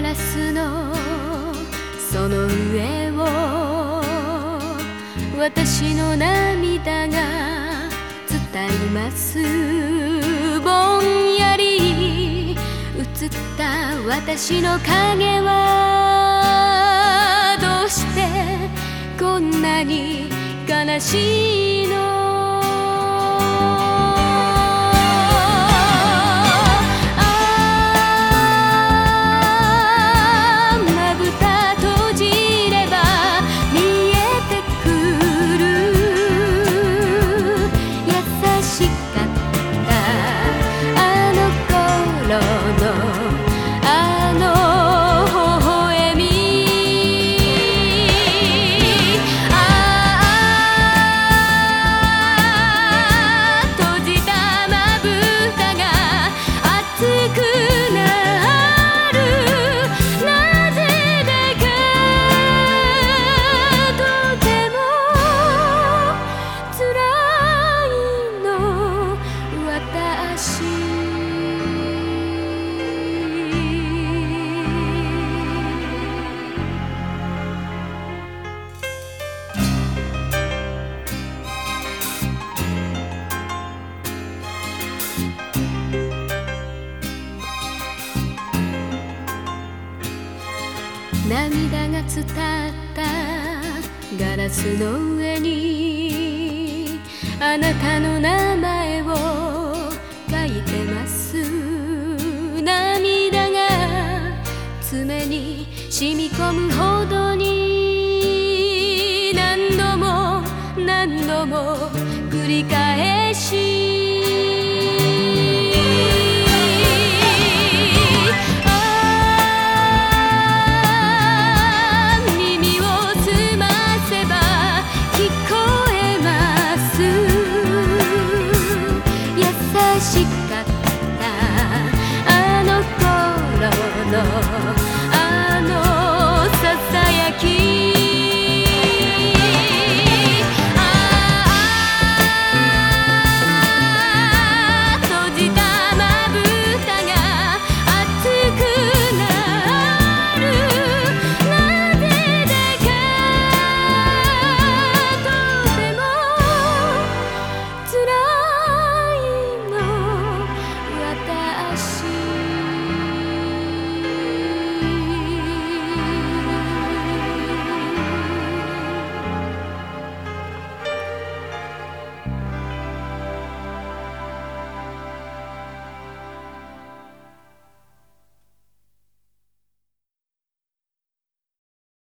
ラスのその上を私の涙が伝います。ぼんやり映った私の影はどうしてこんなに悲しいの。涙が伝ったガラスの上にあなたの名前を書いてます。涙が爪に染み込むほどに何度も何度も繰り返し